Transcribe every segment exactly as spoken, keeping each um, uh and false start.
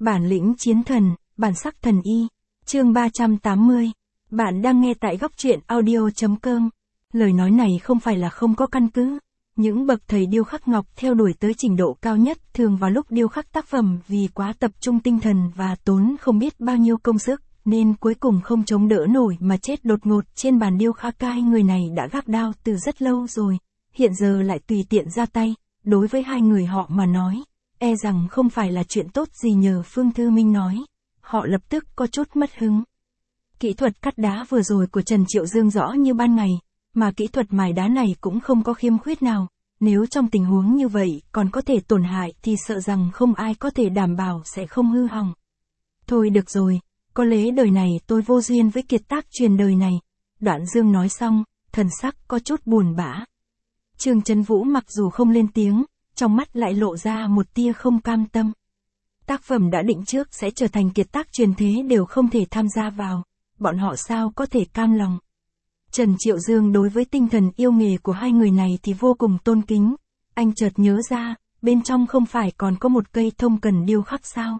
Bản lĩnh chiến thần, bản sắc thần y. Chương ba trăm tám mươi. Bạn đang nghe tại góc truyện audio chấm com. Lời nói này không phải là không có căn cứ. Những bậc thầy điêu khắc ngọc theo đuổi tới trình độ cao nhất thường vào lúc điêu khắc tác phẩm vì quá tập trung tinh thần và tốn không biết bao nhiêu công sức, nên cuối cùng không chống đỡ nổi mà chết đột ngột trên bàn điêu khắc. Hai người này đã gác đao từ rất lâu rồi, hiện giờ lại tùy tiện ra tay, đối với hai người họ mà nói, e rằng không phải là chuyện tốt gì. Nhờ Phương Thư Minh nói, họ lập tức có chút mất hứng. Kỹ thuật cắt đá vừa rồi của Trần Triệu Dương rõ như ban ngày, mà kỹ thuật mài đá này cũng không có khiêm khuyết nào. Nếu trong tình huống như vậy còn có thể tổn hại thì sợ rằng không ai có thể đảm bảo sẽ không hư hỏng. Thôi được rồi, có lẽ đời này tôi vô duyên với kiệt tác truyền đời này. Đoạn Dương nói xong, thần sắc có chút buồn bã. Trương Chấn Vũ mặc dù không lên tiếng, trong mắt lại lộ ra một tia không cam tâm. Tác phẩm đã định trước sẽ trở thành kiệt tác truyền thế đều không thể tham gia vào, bọn họ sao có thể cam lòng. Trần Triệu Dương đối với tinh thần yêu nghề của hai người này thì vô cùng tôn kính. Anh chợt nhớ ra, bên trong không phải còn có một cây thông cần điêu khắc sao?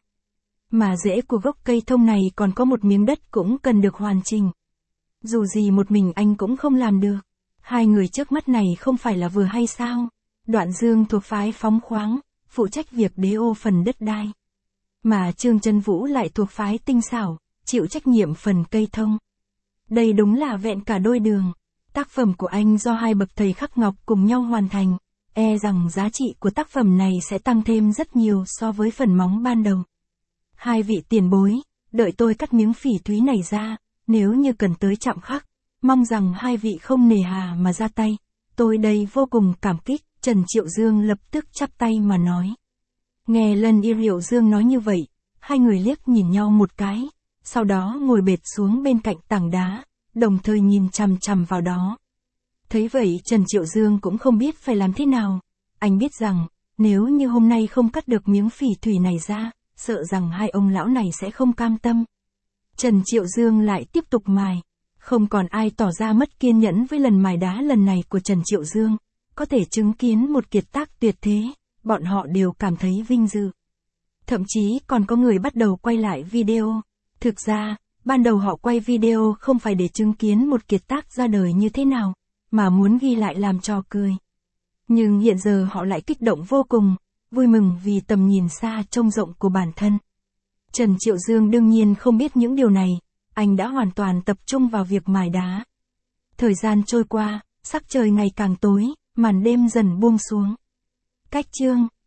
Mà rễ của gốc cây thông này còn có một miếng đất cũng cần được hoàn chỉnh. Dù gì một mình anh cũng không làm được. Hai người trước mắt này không phải là vừa hay sao? Đoạn Dương thuộc phái phóng khoáng, phụ trách việc đế ô phần đất đai. Mà Trương Chấn Vũ lại thuộc phái tinh xảo, chịu trách nhiệm phần cây thông. Đây đúng là vẹn cả đôi đường. Tác phẩm của anh do hai bậc thầy khắc ngọc cùng nhau hoàn thành, e rằng giá trị của tác phẩm này sẽ tăng thêm rất nhiều so với phần móng ban đầu. Hai vị tiền bối, đợi tôi cắt miếng phỉ thúy này ra, nếu như cần tới chạm khắc, mong rằng hai vị không nề hà mà ra tay. Tôi đây vô cùng cảm kích. Trần Triệu Dương lập tức chắp tay mà nói. Nghe Lân Yêu Hiệu Dương nói như vậy, hai người liếc nhìn nhau một cái, sau đó ngồi bệt xuống bên cạnh tảng đá, đồng thời nhìn chằm chằm vào đó. Thấy vậy Trần Triệu Dương cũng không biết phải làm thế nào. Anh biết rằng, nếu như hôm nay không cắt được miếng phỉ thủy này ra, sợ rằng hai ông lão này sẽ không cam tâm. Trần Triệu Dương lại tiếp tục mài. Không còn ai tỏ ra mất kiên nhẫn với lần mài đá lần này của Trần Triệu Dương. Có thể chứng kiến một kiệt tác tuyệt thế, bọn họ đều cảm thấy vinh dự. Thậm chí còn có người bắt đầu quay lại video. Thực ra, ban đầu họ quay video không phải để chứng kiến một kiệt tác ra đời như thế nào, mà muốn ghi lại làm trò cười. Nhưng hiện giờ họ lại kích động vô cùng, vui mừng vì tầm nhìn xa trông rộng của bản thân. Trần Triệu Dương đương nhiên không biết những điều này, anh đã hoàn toàn tập trung vào việc mài đá. Thời gian trôi qua, sắc trời ngày càng tối, màn đêm dần buông xuống. Cách chương